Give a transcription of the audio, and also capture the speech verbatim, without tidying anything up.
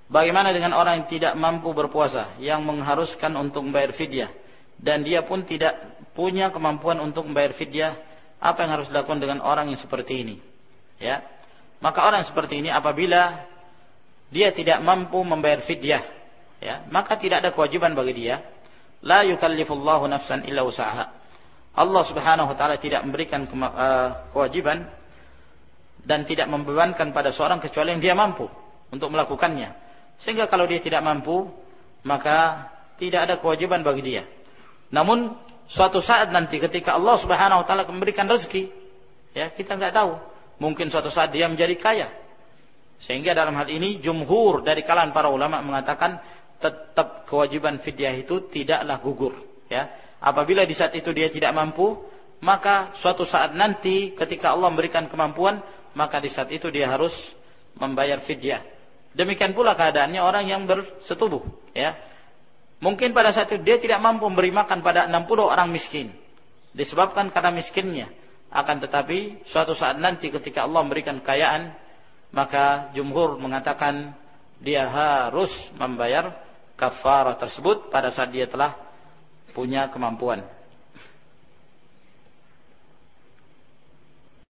Bagaimana dengan orang yang tidak mampu berpuasa, yang mengharuskan untuk membayar fidyah, dan dia pun tidak punya kemampuan untuk membayar fidyah? Apa yang harus dilakukan dengan orang yang seperti ini? Ya, maka orang seperti ini apabila dia tidak mampu membayar fidyah, ya, maka tidak ada kewajiban bagi dia. La yukallifullahu nafsan illa usaha. Allah Subhanahu wa taala tidak memberikan kewajiban dan tidak membebankan pada seorang kecuali yang dia mampu untuk melakukannya. Sehingga kalau dia tidak mampu, maka tidak ada kewajiban bagi dia. Namun suatu saat nanti ketika Allah Subhanahu wa taala memberikan rezeki, ya, kita enggak tahu, mungkin suatu saat dia menjadi kaya. Sehingga dalam hal ini jumhur dari kalangan para ulama mengatakan tetap kewajiban fidyah itu tidaklah gugur, ya. Apabila di saat itu dia tidak mampu, maka suatu saat nanti ketika Allah memberikan kemampuan, maka di saat itu dia harus membayar fidyah. Demikian pula keadaannya orang yang bersetubuh, ya. Mungkin pada saat itu dia tidak mampu memberi makan pada enam puluh orang miskin, disebabkan karena miskinnya. Akan tetapi suatu saat nanti ketika Allah memberikan kekayaan, maka jumhur mengatakan dia harus membayar kafarah tersebut pada saat dia telah punya kemampuan.